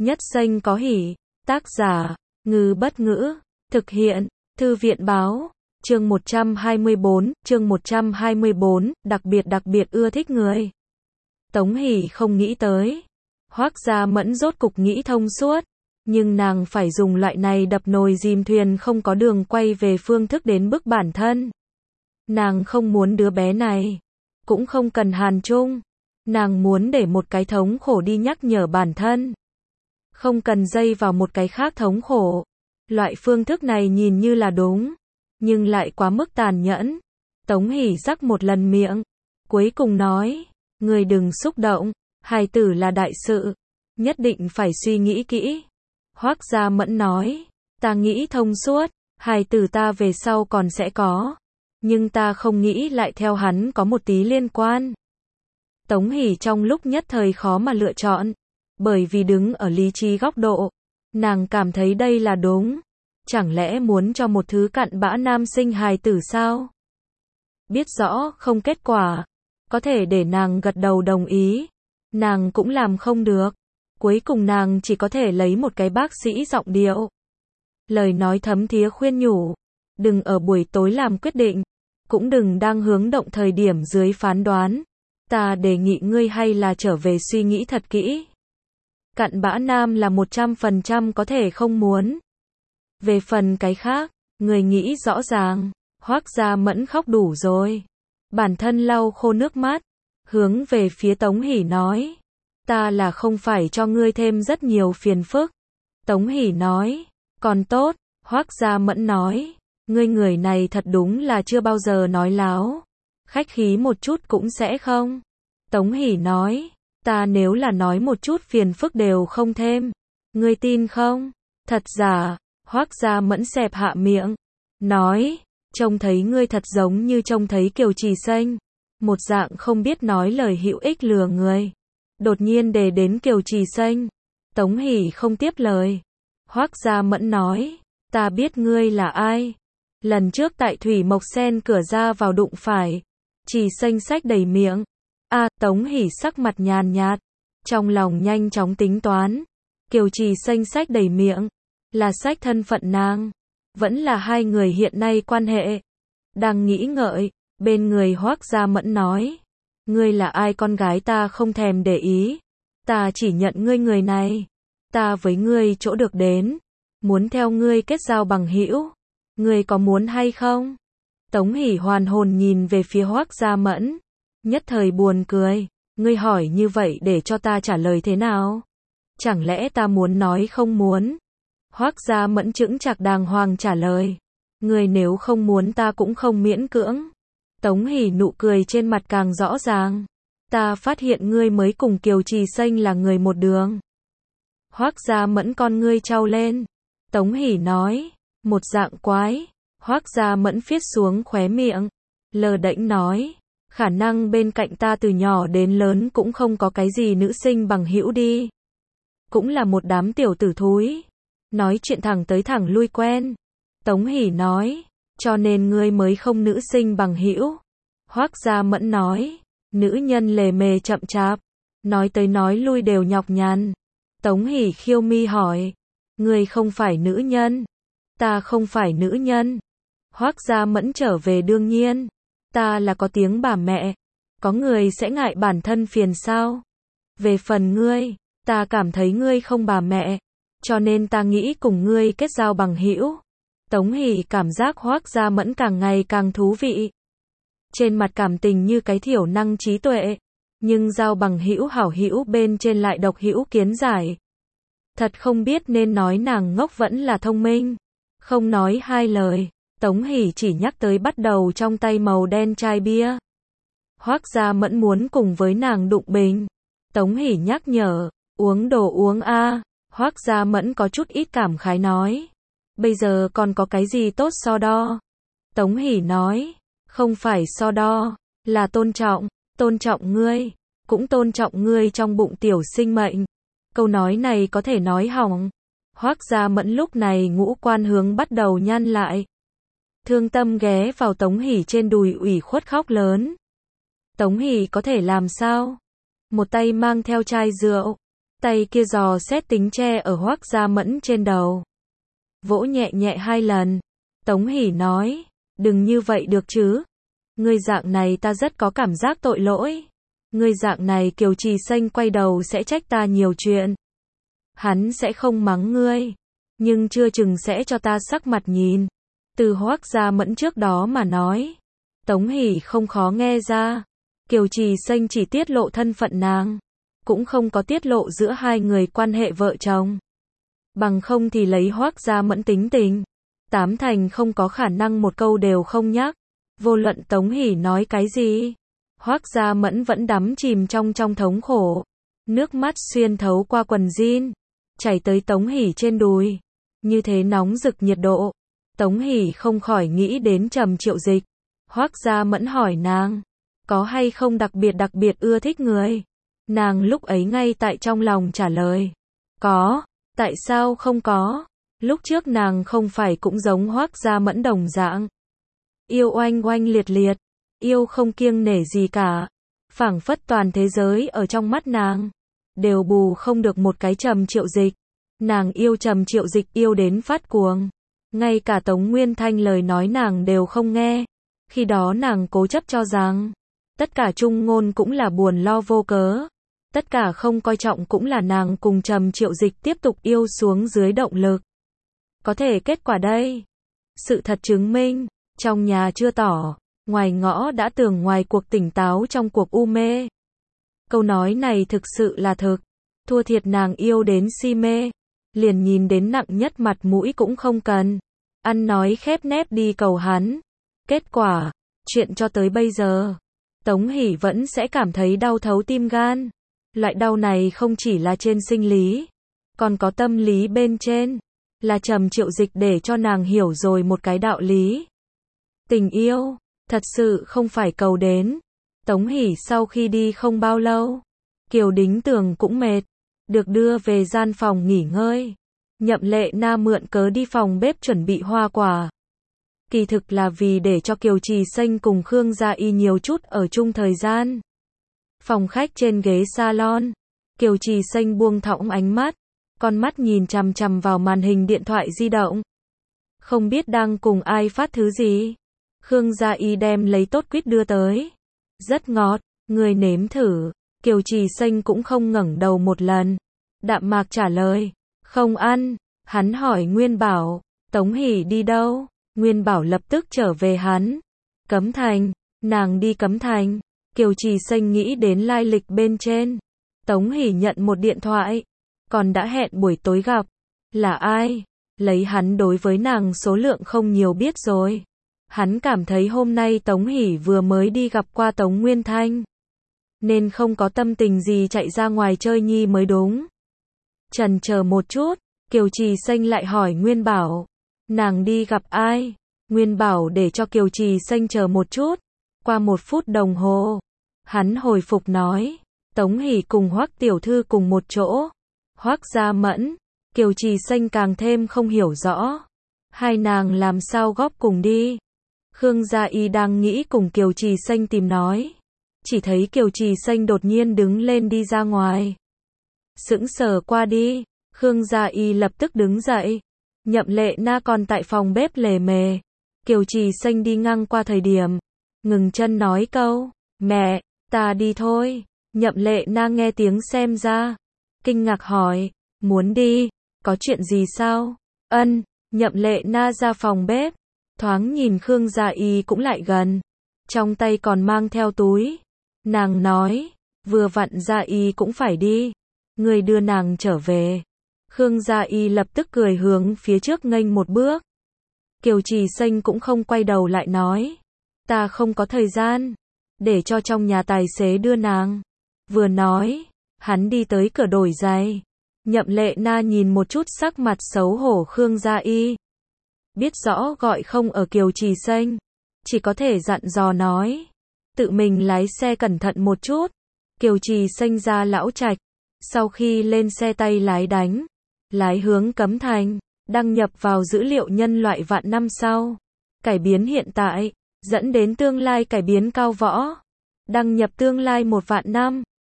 Nhất xanh có hỉ. Tác giả, Ngư Bất Ngữ. Thực hiện, Thư viện Báo. Chương 124, đặc biệt ưa thích người. Tống Hỷ không nghĩ tới. Hoác Gia Mẫn rốt cục nghĩ thông suốt. Nhưng nàng phải dùng loại này đập nồi dìm thuyền không có đường quay về phương thức đến bức bản thân. Nàng không muốn đứa bé này. Cũng không cần Hàn Trung. Nàng muốn để một cái thống khổ đi nhắc nhở bản thân. Không cần dây vào một cái khác thống khổ. Loại phương thức này nhìn như là đúng. Nhưng lại quá mức tàn nhẫn. Tống Hỷ rắc một lần miệng. Cuối cùng nói. Người đừng xúc động. Hài tử là đại sự. Nhất định phải suy nghĩ kỹ. Hoác Gia Mẫn nói. Ta nghĩ thông suốt. Hài tử ta về sau còn sẽ có. Nhưng ta không nghĩ lại theo hắn có một tí liên quan. Tống Hỷ trong lúc nhất thời khó mà lựa chọn. Bởi vì đứng ở lý trí góc độ. Nàng cảm thấy đây là đúng. Chẳng lẽ muốn cho một thứ cặn bã nam sinh hài tử sao? Biết rõ không kết quả. Có thể để nàng gật đầu đồng ý. Nàng cũng làm không được. Cuối cùng nàng chỉ có thể lấy một cái bác sĩ giọng điệu. Lời nói thấm thía khuyên nhủ. Đừng ở buổi tối làm quyết định. Cũng đừng đang hướng động thời điểm dưới phán đoán. Ta đề nghị ngươi hay là trở về suy nghĩ thật kỹ. Cặn bã nam là 100% có thể không muốn. Về phần cái khác, người nghĩ rõ ràng. Hoác Gia Mẫn khóc đủ rồi. Bản thân lau khô nước mắt. Hướng về phía Tống Hỷ nói. Ta là không phải cho ngươi thêm rất nhiều phiền phức. Tống Hỷ nói. Còn tốt. Hoác Gia Mẫn nói. Ngươi người này thật đúng là chưa bao giờ nói láo. Khách khí một chút cũng sẽ không. Tống Hỷ nói. Ta nếu là nói một chút phiền phức đều không thêm. Ngươi tin không? Thật giả. Hoác Gia Mẫn xẹp hạ miệng. Nói. Trông thấy ngươi thật giống như trông thấy Kiều Trì Xanh. Một dạng không biết nói lời hữu ích lừa người. Đột nhiên đề đến Kiều Trì Xanh. Tống Hỷ không tiếp lời. Hoác Gia Mẫn nói. Ta biết ngươi là ai. Lần trước tại Thủy Mộc Sen cửa ra vào đụng phải. Trì Xanh xách đầy miệng. Tống Hỷ sắc mặt nhàn nhạt. Trong lòng nhanh chóng tính toán. Kiều Trì Xanh xách đầy miệng. Là xách thân phận nàng. Vẫn là hai người hiện nay quan hệ. Đang nghĩ ngợi. Bên người Hoác Gia Mẫn nói. Ngươi là ai con gái ta không thèm để ý. Ta chỉ nhận ngươi người này. Ta với ngươi chỗ được đến. Muốn theo ngươi kết giao bằng hữu. Ngươi có muốn hay không? Tống Hỷ hoàn hồn nhìn về phía Hoác Gia Mẫn. Nhất thời buồn cười. Ngươi hỏi như vậy để cho ta trả lời thế nào? Chẳng lẽ ta muốn nói không muốn? Hoác Gia Mẫn chững chạc đàng hoàng trả lời. Ngươi nếu không muốn ta cũng không miễn cưỡng. Tống Hỷ nụ cười trên mặt càng rõ ràng. Ta phát hiện ngươi mới cùng Kiều Trì Xanh là người một đường. Hoác Gia Mẫn con ngươi trao lên. Tống Hỷ nói. Một dạng quái. Hoác Gia Mẫn phiết xuống khóe miệng. Lờ đễnh nói. Khả năng bên cạnh ta từ nhỏ đến lớn cũng không có cái gì nữ sinh bằng hữu đi. Cũng là một đám tiểu tử thúi. Nói chuyện thẳng tới thẳng lui quen. Tống Hỷ nói. Cho nên ngươi mới không nữ sinh bằng hữu. Hoác Gia Mẫn nói. Nữ nhân lề mề chậm chạp. Nói tới nói lui đều nhọc nhằn. Tống Hỷ khiêu mi hỏi. Ngươi không phải nữ nhân. Ta không phải nữ nhân. Hoác Gia Mẫn trở về đương nhiên. Ta là có tiếng bà mẹ. Có người sẽ ngại bản thân phiền sao? Về phần ngươi, ta cảm thấy ngươi không bà mẹ. Cho nên ta nghĩ cùng ngươi kết giao bằng hữu. Tống Hỷ cảm giác Hoác Gia Mẫn càng ngày càng thú vị. Trên mặt cảm tình như cái thiểu năng trí tuệ. Nhưng giao bằng hữu hảo hữu bên trên lại độc hữu kiến giải. Thật không biết nên nói nàng ngốc vẫn là thông minh. Không nói hai lời. Tống Hỷ chỉ nhắc tới bắt đầu trong tay màu đen chai bia. Hoác Gia Mẫn muốn cùng với nàng đụng bình. Tống Hỷ nhắc nhở. Uống đồ uống a. Hoác Gia Mẫn có chút ít cảm khái nói. Bây giờ còn có cái gì tốt so đo? Tống Hỷ nói. Không phải so đo. Là tôn trọng. Tôn trọng ngươi. Cũng tôn trọng ngươi trong bụng tiểu sinh mệnh. Câu nói này có thể nói hỏng. Hoác Gia Mẫn lúc này ngũ quan hướng bắt đầu nhăn lại. Thương tâm ghé vào Tống Hỷ trên đùi ủy khuất khóc lớn. Tống Hỷ có thể làm sao? Một tay mang theo chai rượu. Tay kia dò xét tính che ở Hoắc Gia Mẫn trên đầu. Vỗ nhẹ nhẹ 2 lần. Tống Hỷ nói, đừng như vậy được chứ. Ngươi dạng này ta rất có cảm giác tội lỗi. Ngươi dạng này Kiều Trì Xanh quay đầu sẽ trách ta nhiều chuyện. Hắn sẽ không mắng ngươi, nhưng chưa chừng sẽ cho ta sắc mặt nhìn. Từ Hoắc Gia Mẫn trước đó mà nói, Tống Hỷ không khó nghe ra. Kiều Trì Xanh chỉ tiết lộ thân phận nàng, cũng không có tiết lộ giữa hai người quan hệ vợ chồng. Bằng không thì lấy Hoắc Gia Mẫn tính tình, 8 thành không có khả năng một câu đều không nhắc. Vô luận Tống Hỷ nói cái gì, Hoắc Gia Mẫn vẫn đắm chìm trong thống khổ. Nước mắt xuyên thấu qua quần jean, chảy tới Tống Hỷ trên đùi. Như thế nóng rực nhiệt độ. Tống Hỷ không khỏi nghĩ đến Trầm Triệu Dịch. Hoắc Gia Mẫn hỏi nàng, có hay không đặc biệt ưa thích người? Nàng lúc ấy ngay tại trong lòng trả lời, có. Tại sao không có? Lúc trước nàng không phải cũng giống Hoắc Gia Mẫn đồng dạng. Yêu oanh oanh liệt liệt, yêu không kiêng nể gì cả. Phảng phất toàn thế giới ở trong mắt nàng, đều bù không được một cái Trầm Triệu Dịch. Nàng yêu Trầm Triệu Dịch yêu đến phát cuồng. Ngay cả Tống Nguyên Thanh lời nói nàng đều không nghe. Khi đó nàng cố chấp cho rằng, tất cả trung ngôn cũng là buồn lo vô cớ. Tất cả không coi trọng cũng là nàng cùng Trầm Triệu Dịch tiếp tục yêu xuống dưới động lực. Có thể kết quả đây. Sự thật chứng minh, trong nhà chưa tỏ, ngoài ngõ đã tường, ngoài cuộc tỉnh táo trong cuộc u mê. Câu nói này thực sự là thực. Thua thiệt nàng yêu đến si mê. Liền nhìn đến nặng nhất mặt mũi cũng không cần. Ăn nói khép nép đi cầu hắn. Kết quả, chuyện cho tới bây giờ, Tống Hỷ vẫn sẽ cảm thấy đau thấu tim gan. Loại đau này không chỉ là trên sinh lý, còn có tâm lý bên trên. Là Trầm Triệu Dịch để cho nàng hiểu rồi một cái đạo lý. Tình yêu, thật sự không phải cầu đến. Tống Hỷ sau khi đi không bao lâu, Kiều Đính Tường cũng mệt, được đưa về gian phòng nghỉ ngơi. Nhậm Lệ Na mượn cớ đi phòng bếp chuẩn bị hoa quả. Kỳ thực là vì để cho Kiều Trì Xanh cùng Khương Gia Y nhiều chút ở chung thời gian. Phòng khách trên ghế salon, Kiều Trì Xanh buông thõng ánh mắt, con mắt nhìn chằm chằm vào màn hình điện thoại di động. Không biết đang cùng ai phát thứ gì. Khương Gia Y đem lấy tốt quýt đưa tới. Rất ngọt, người nếm thử. Kiều Trì Xanh cũng không ngẩng đầu một lần. Đạm mạc trả lời, không ăn. Hắn hỏi Nguyên Bảo, Tống Hỷ đi đâu? Nguyên Bảo lập tức trở về hắn. Cấm Thành, nàng đi Cấm Thành. Kiều Trì Xanh nghĩ đến lai lịch bên trên. Tống Hỷ nhận một điện thoại, còn đã hẹn buổi tối gặp. Là ai? Lấy hắn đối với nàng số lượng không nhiều biết rồi. Hắn cảm thấy hôm nay Tống Hỷ vừa mới đi gặp qua Tống Nguyên Thanh, nên không có tâm tình gì chạy ra ngoài chơi nhi mới đúng. Chần chờ một chút, Kiều Trì Xanh lại hỏi Nguyên Bảo, nàng đi gặp ai? Nguyên Bảo để cho Kiều Trì Xanh chờ một chút. Qua 1 phút đồng hồ, hắn hồi phục nói, Tống Hỷ cùng Hoắc tiểu thư cùng một chỗ. Hoắc Gia Mẫn, Kiều Trì Xanh càng thêm không hiểu rõ. Hai nàng làm sao góp cùng đi? Khương Gia Y đang nghĩ cùng Kiều Trì Xanh tìm nói. Chỉ thấy Kiều Trì Xanh đột nhiên đứng lên đi ra ngoài. Sững sờ qua đi, Khương Gia Y lập tức đứng dậy. Nhậm Lệ Na còn tại phòng bếp lề mề. Kiều Trì Xanh đi ngang qua thời điểm, ngừng chân nói câu, mẹ, ta đi thôi. Nhậm Lệ Na nghe tiếng xem ra, kinh ngạc hỏi, muốn đi, có chuyện gì sao? Ân, Nhậm Lệ Na ra phòng bếp, thoáng nhìn Khương Gia Y cũng lại gần, trong tay còn mang theo túi. Nàng nói, vừa vặn Gia Y cũng phải đi, người đưa nàng trở về. Khương Gia Y lập tức cười hướng phía trước nghênh một bước. Kiều Trì Xanh cũng không quay đầu lại nói, ta không có thời gian, để cho trong nhà tài xế đưa nàng. Vừa nói, hắn đi tới cửa đổi giày. Nhậm Lệ Na nhìn một chút sắc mặt xấu hổ Khương Gia Y, biết rõ gọi không ở Kiều Trì Xanh, chỉ có thể dặn dò nói, tự mình lái xe cẩn thận một chút. Kiều Trì Xanh ra Lão Trạch, sau khi lên xe tay lái đánh, lái hướng Cấm Thành, đăng nhập vào dữ liệu nhân loại vạn năm sau, cải biến hiện tại, dẫn đến tương lai cải biến cao võ, đăng nhập tương lai 1 vạn năm.